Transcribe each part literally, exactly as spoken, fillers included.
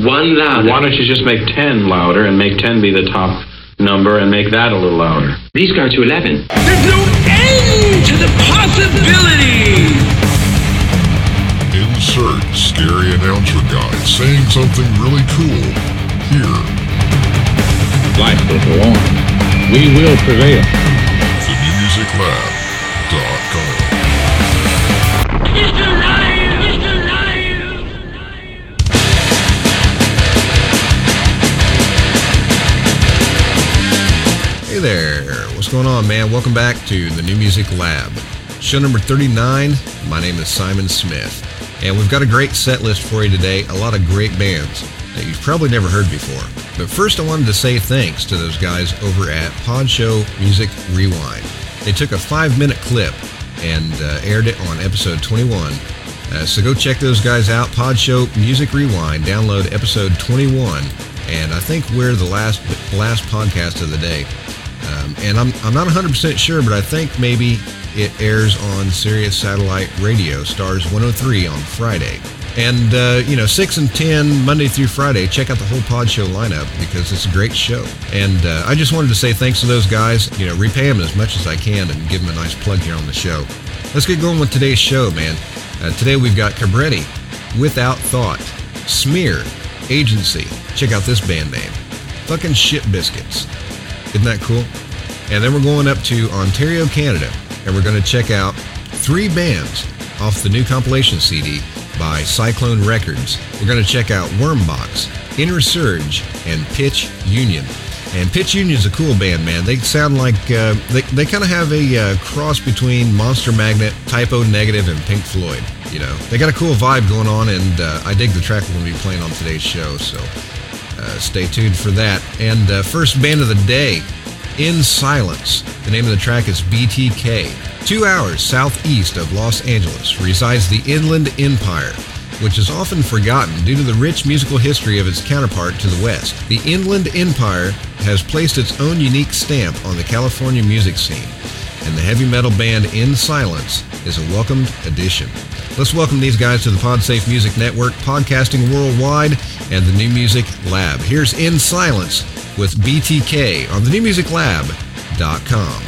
one louder. Why don't you just make ten louder and make ten be the top number and make that a little louder? Please go to eleven. There's no end to the possibilities! Insert scary announcer guy saying something really cool here. Life will go on. We will prevail. the new music lab dot com. It's alive! It's alive! Hey there, what's going on, man? Welcome back to the New Music Lab. Show number thirty-nine. My name is Simon Smith, and we've got a great set list for you today. A lot of great bands that you've probably never heard before. But first, I wanted to say thanks to those guys over at Podshow Music Rewind. They took a five-minute clip and uh, aired it on episode twenty-one. Uh, so go check those guys out. Podshow Music Rewind. Download episode twenty-one, and I think we're the last last podcast of the day. Um, and I'm I'm not one hundred percent sure, but I think maybe it airs on Sirius Satellite Radio, Stars one oh three on Friday. And, uh, you know, six and ten, Monday through Friday, check out the whole Pod Show lineup because it's a great show. And uh, I just wanted to say thanks to those guys, you know, repay them as much as I can and give them a nice plug here on the show. Let's get going with today's show, man. Uh, today we've got Cabretti, Without Thought, Smear, Agency. Check out this band name. Fucking Shit Biscuits. Isn't that cool? And then we're going up to Ontario, Canada, and we're going to check out three bands off the new compilation C D by Cyclone Records. We're going to check out Wormbox, Inner Surge, and Pitch Union. And Pitch Union's a cool band, man. They sound like, uh, they, they kind of have a uh, cross between Monster Magnet, Typo Negative, and Pink Floyd. You know, they got a cool vibe going on, and uh, I dig the track we're going to be playing on today's show, so uh, stay tuned for that. And uh, first band of the day, In Silence. The name of the track is B T K. Two hours southeast of Los Angeles resides the Inland Empire, which is often forgotten due to the rich musical history of its counterpart to the west. The Inland Empire has placed its own unique stamp on the California music scene, and the heavy metal band In Silence is a welcomed addition. Let's welcome these guys to the PodSafe Music Network, podcasting worldwide, and the New Music Lab. Here's In Silence with B T K on the new music lab dot com.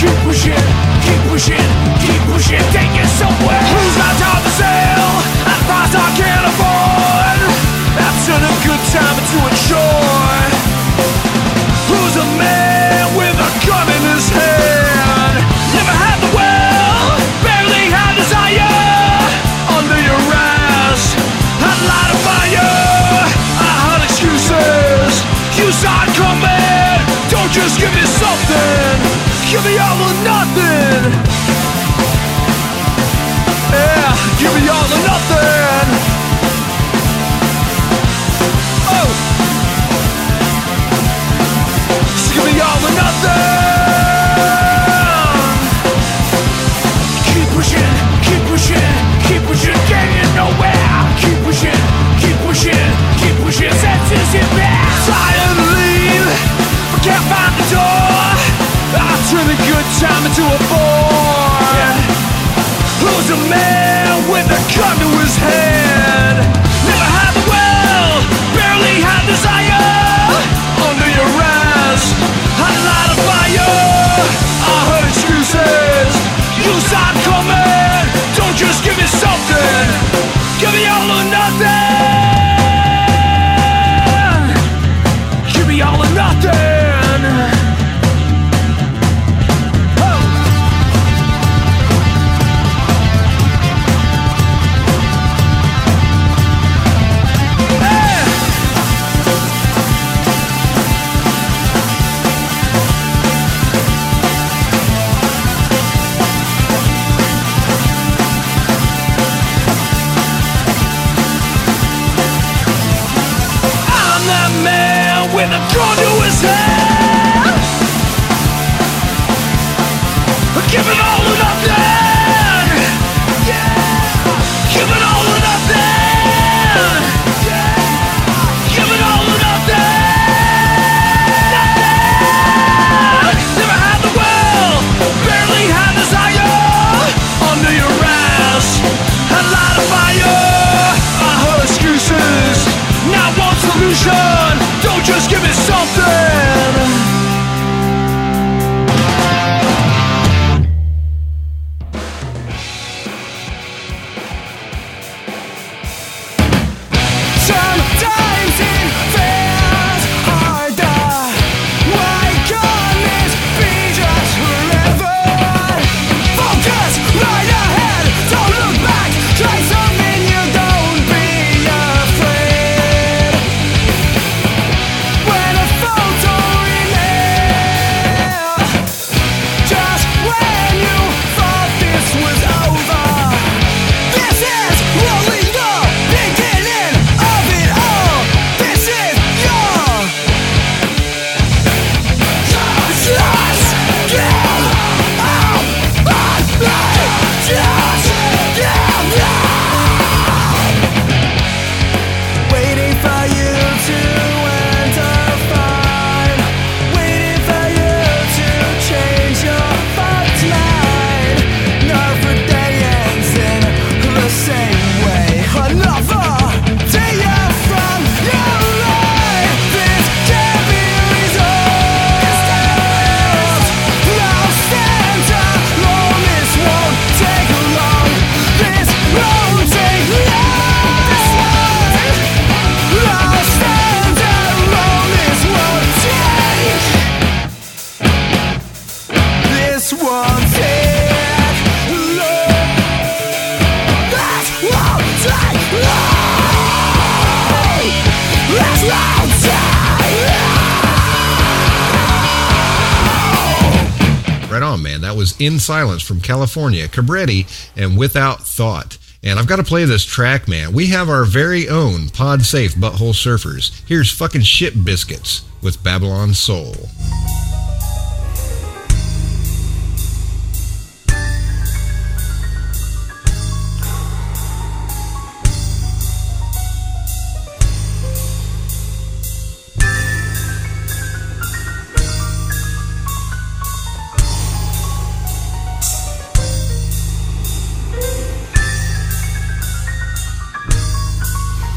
Keep pushing, keep pushing, keep pushing, take it somewhere. Who's not on the sale? At a price I can't afford. I've turned a good time into a chore. Who's a man with a gun in his hand? Never had the will, barely had desire. Under your ass, I'd light a fire. I had excuses, you saw it coming. Don't just give me something, give me all or nothing. Yeah, give me all or nothing. Oh, just give me all or nothing. Keep pushing, keep pushing, keep pushing, getting nowhere. Keep pushing, keep pushing, keep pushing, senses in back. Trying to leave, but can't find the door. I turn a good time into a bore. Who's a man with a gun to his head? Never had the will, barely had desire. Under your ass, I light a fire. I heard excuses, you saw it coming. Don't just give me something, give me all or nothing. Give me all or nothing. With a gun to his head, give it all or nothing. Yeah, give it all or nothing. Yeah, give it all or nothing. Nothing. Never had the will, barely had desire. Under your ass, I light a fire. I heard excuses, not one solution. Don't just give me something. Sometimes it feels harder. Why can't this be just forever? Focus right ahead, don't look back. Try something you don't be afraid. When a photo remains, just when you thought this was over, this is only the beginning of it all. This is your just give up on me. Just give up. Waiting for you to enter fine. Waiting for you to change your thoughts mind. Another day ends in the same way. Another day out from your life. This can't be resolved. I'll stand alone. This won't take long. This won't take long. I'll stand alone. This won't take. This won't take long. This won't take long. This won't take long. Right on, man. That was In Silence from California, Cabretti, and Without Thought. And I've got to play this track, man. We have our very own Pod Safe Butthole Surfers. Here's fucking Ship Biscuits with Babylon Soul.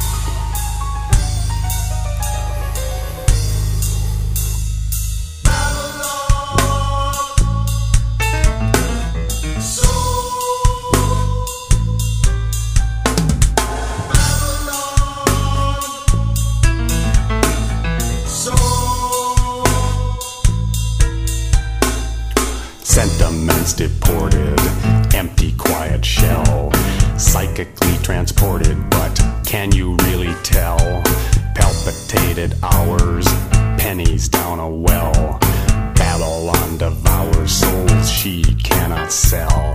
Bye. Sentiments deported, empty quiet shell, psychically transported, but can you really tell? Palpitated hours, pennies down a well, Babylon devours souls she cannot sell.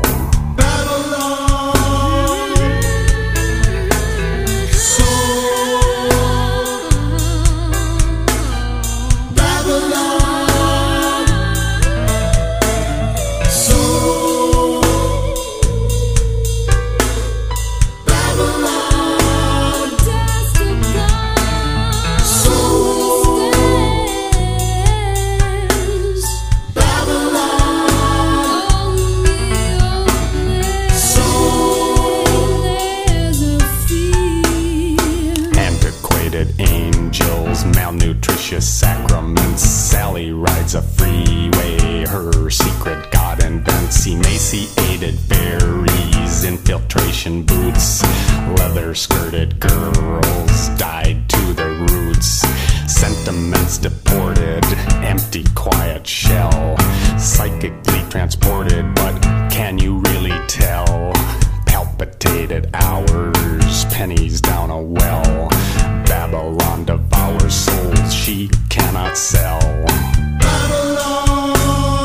Malnutritious sacraments, Sally rides a freeway, her secret God invents, emaciated fairies, infiltration boots, leather-skirted girls, died to the roots, sentiments deported, empty quiet shell, psychically transported, but can you really tell? Palpitated hours, pennies down a well, Babylon devours souls she cannot sell. Babylon,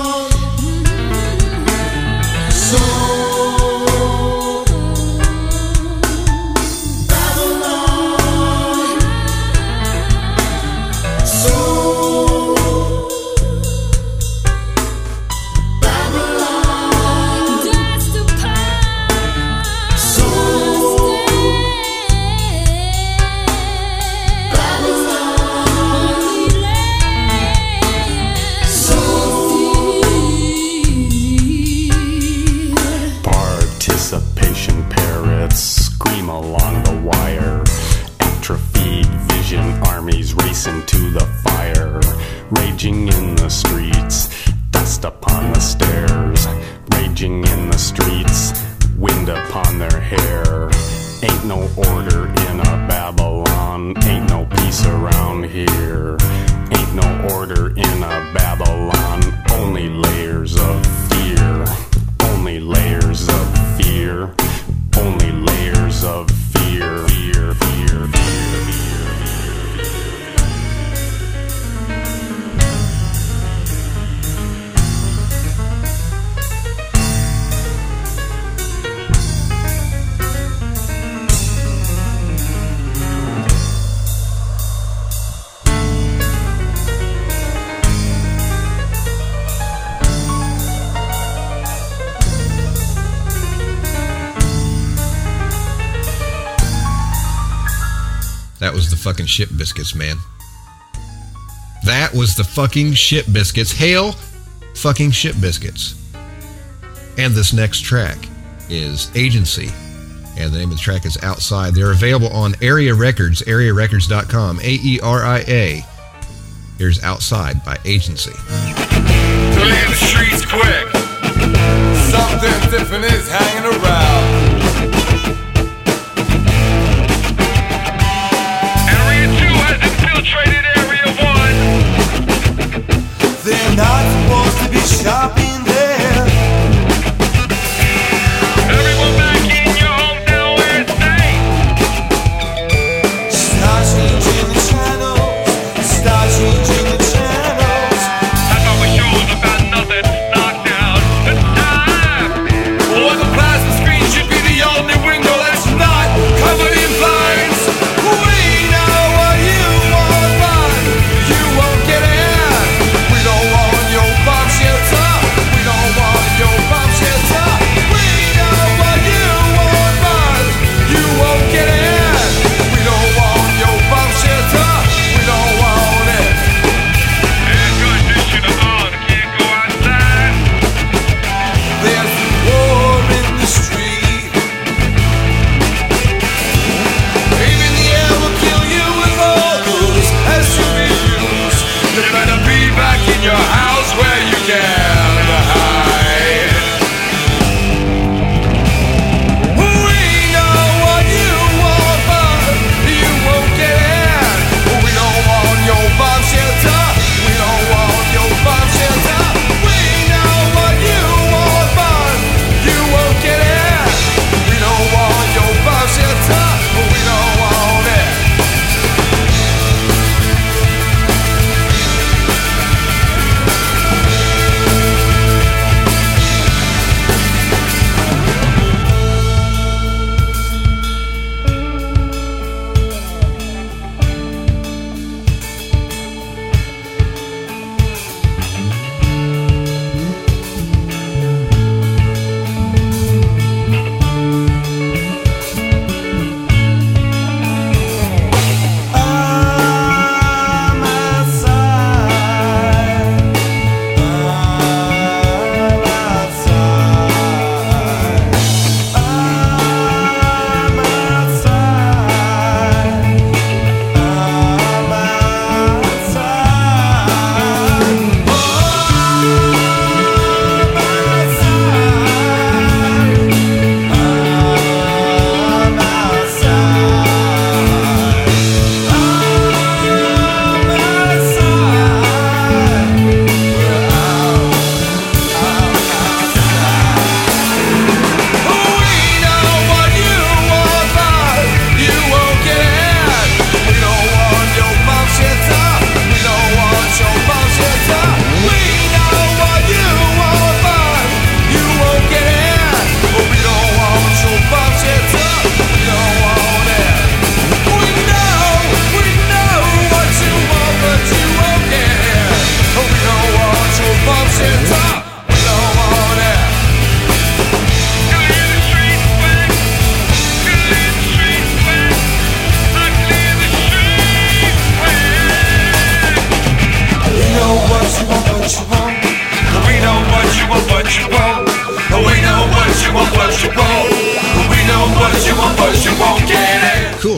soul. Babylon, soul. Babylon, dust apart, soul. Participation parrots scream along the wire, atrophied vision armies racing to the fire, raging in the streets, dust upon the stairs, raging in the streets, wind upon their hair. Ain't no order in a Babylon, ain't no peace around here. Ain't no order in a Babylon, only layers of fear. Only layers of fear. Only layers of fear. Fear, fear, fear, fear, That was the fucking Ship Biscuits, man. That was the fucking Ship Biscuits. Hail fucking Ship Biscuits. And this next track is Agency. And the name of the track is Outside. They're available on Area Records, area records dot com. A E R I A. Here's Outside by Agency. Clear the streets quick. Something different is hanging around. Infiltrated Area one. They're not supposed to be shopping there. Everyone back in your hometown where it's safe. Start changing the channels. Start changing the channels. I thought we shows about nothing. Knocked out.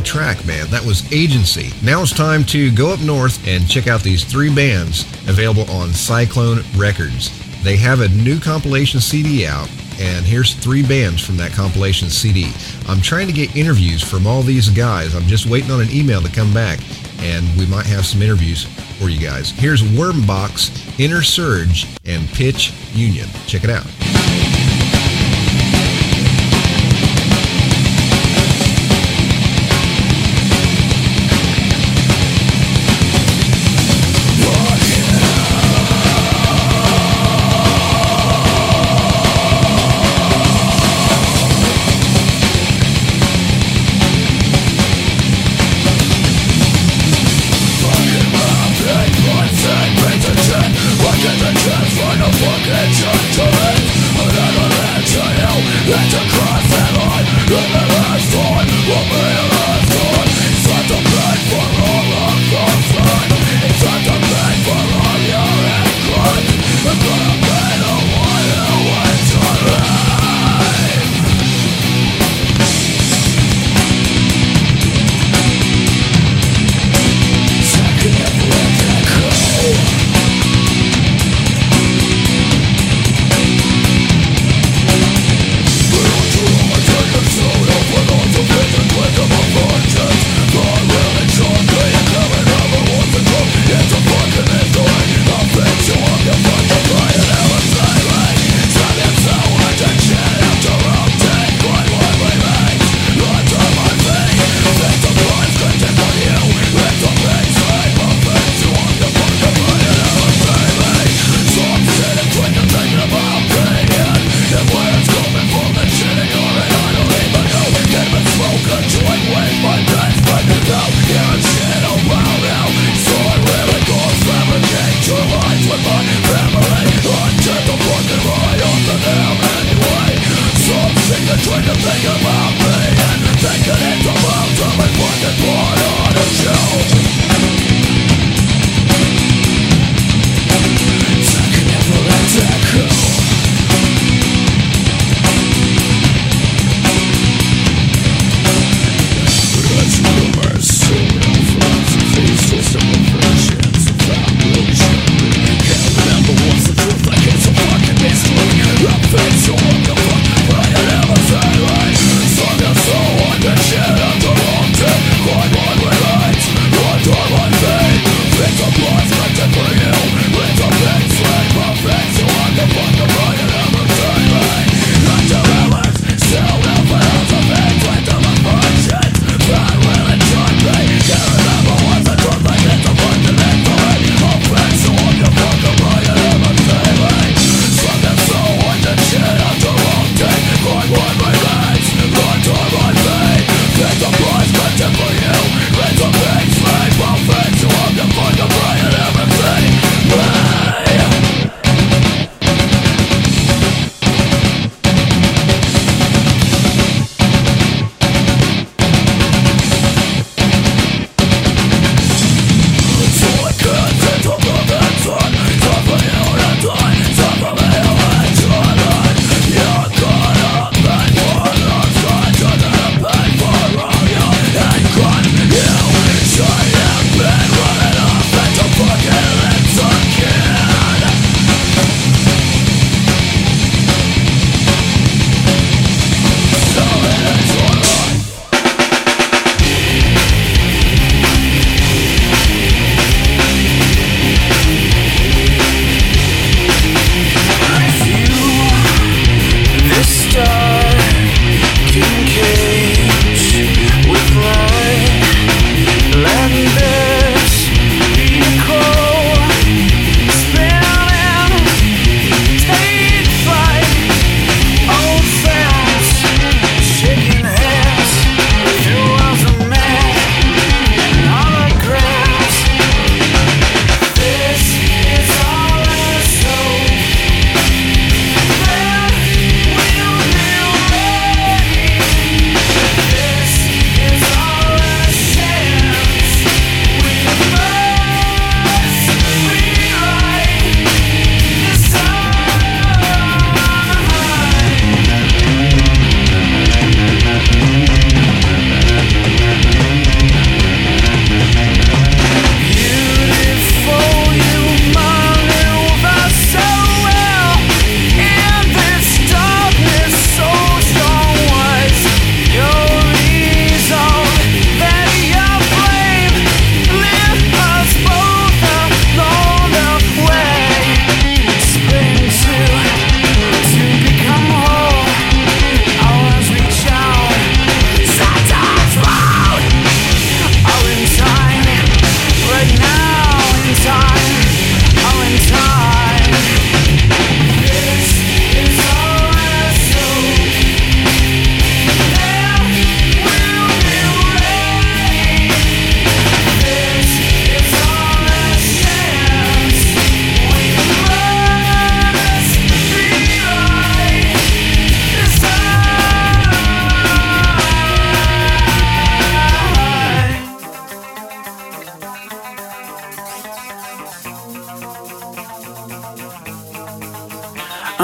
track, man. That was Agency. Now it's time to go up north and check out these three bands available on Cyclone Records. They have a new compilation C D out, and here's three bands from that compilation C D. I'm trying to get interviews from all these guys. I'm just waiting on an email to come back, and we might have some interviews for you guys. Here's Wormbox, Inner Surge, and Pitch Union. Check it out. Face on the fuck, but I never say right.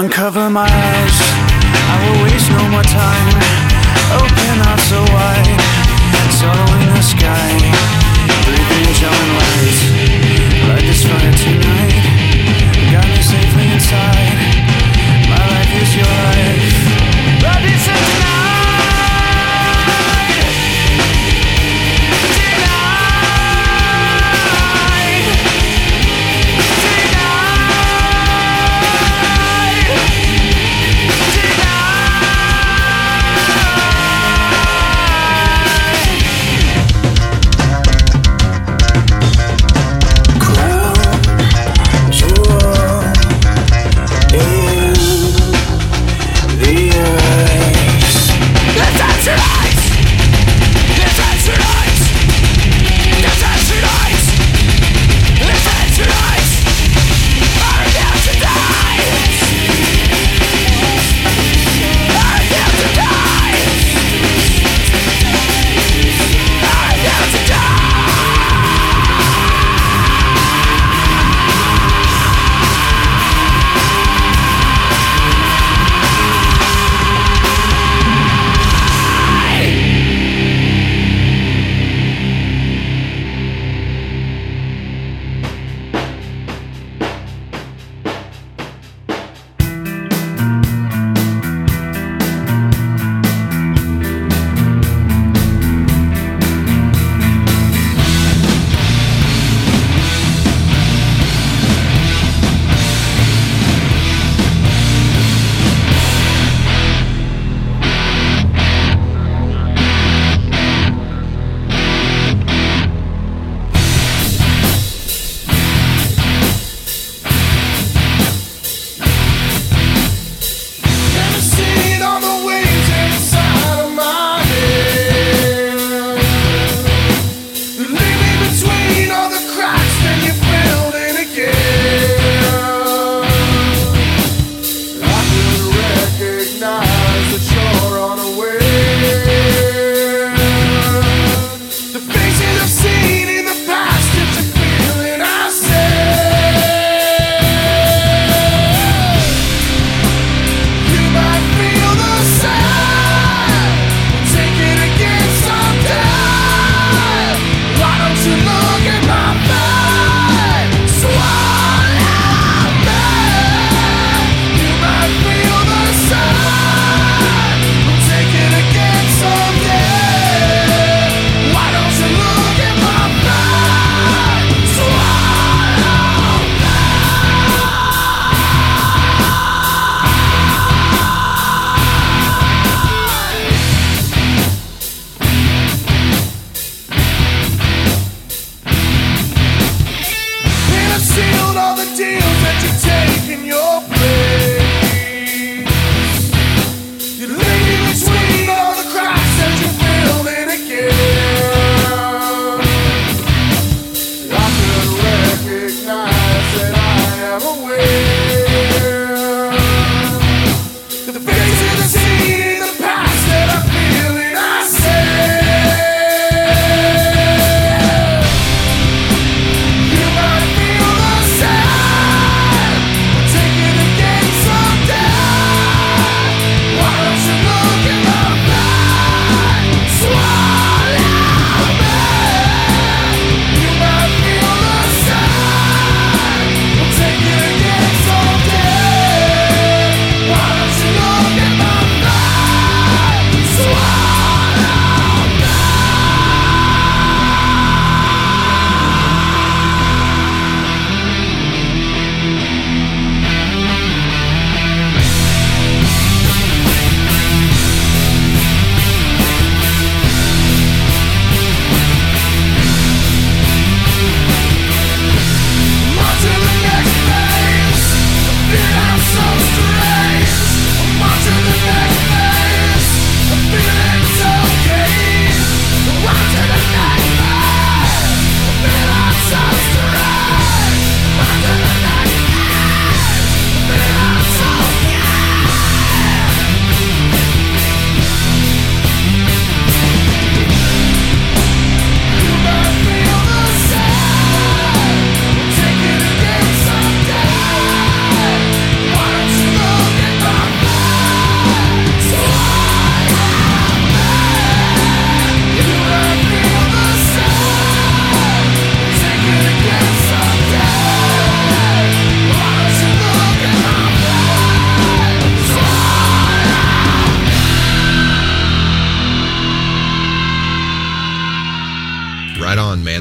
Uncover my eyes, I will waste no more time. Open out so wide, swallowing the sky. Breathing John light, light this fire tonight. Got me safely inside. My life is your life. Love is tonight. Yeah.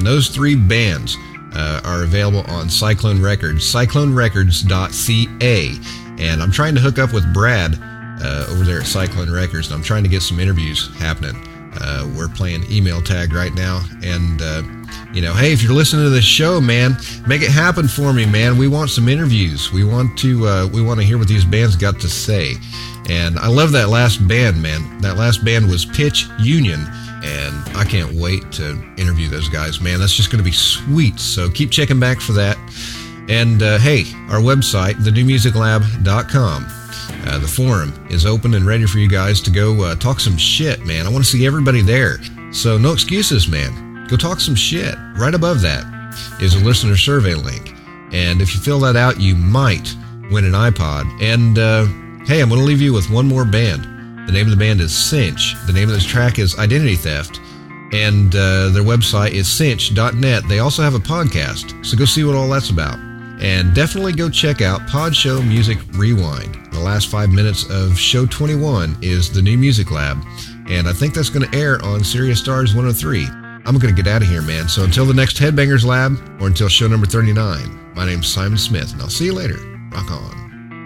And those three bands uh, are available on Cyclone Records, cyclone records dot c a. And I'm trying to hook up with Brad uh, over there at Cyclone Records, and I'm trying to get some interviews happening. Uh, we're playing email tag right now, and uh, you know, hey, if you're listening to this show, man, make it happen for me, man. We want some interviews. We want to uh, we want to hear what these bands got to say. And I love that last band, man. That last band was Pitch Union, and I can't wait to interview those guys, man. That's just going to be sweet. So keep checking back for that. And uh, hey, our website, the new music lab dot com. Uh, the forum is open and ready for you guys to go uh, talk some shit, man. I want to see everybody there. So no excuses, man. Go talk some shit. Right above that is a listener survey link. And if you fill that out, you might win an iPod. And uh, hey, I'm going to leave you with one more band. The name of the band is Cinch. The name of this track is Identity Theft. And uh, their website is cinch dot net. They also have a podcast. So go see what all that's about. And definitely go check out Pod Show Music Rewind. The last five minutes of show twenty-one is the New Music Lab, and I think that's going to air on Sirius Stars one oh three. I'm going to get out of here, man. So until the next Headbangers Lab, or until show number thirty-nine, my name's Simon Smith, and I'll see you later. Rock on.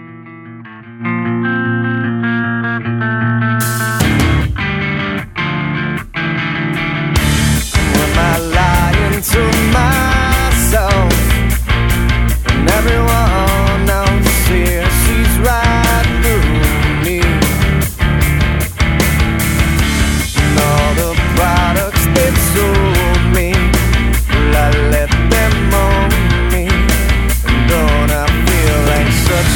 Am I lying to myself? And everyone else here sees right through me. And all the products they've sold me, well, I let them own me. And don't I feel like such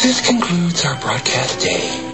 This concludes our broadcast day.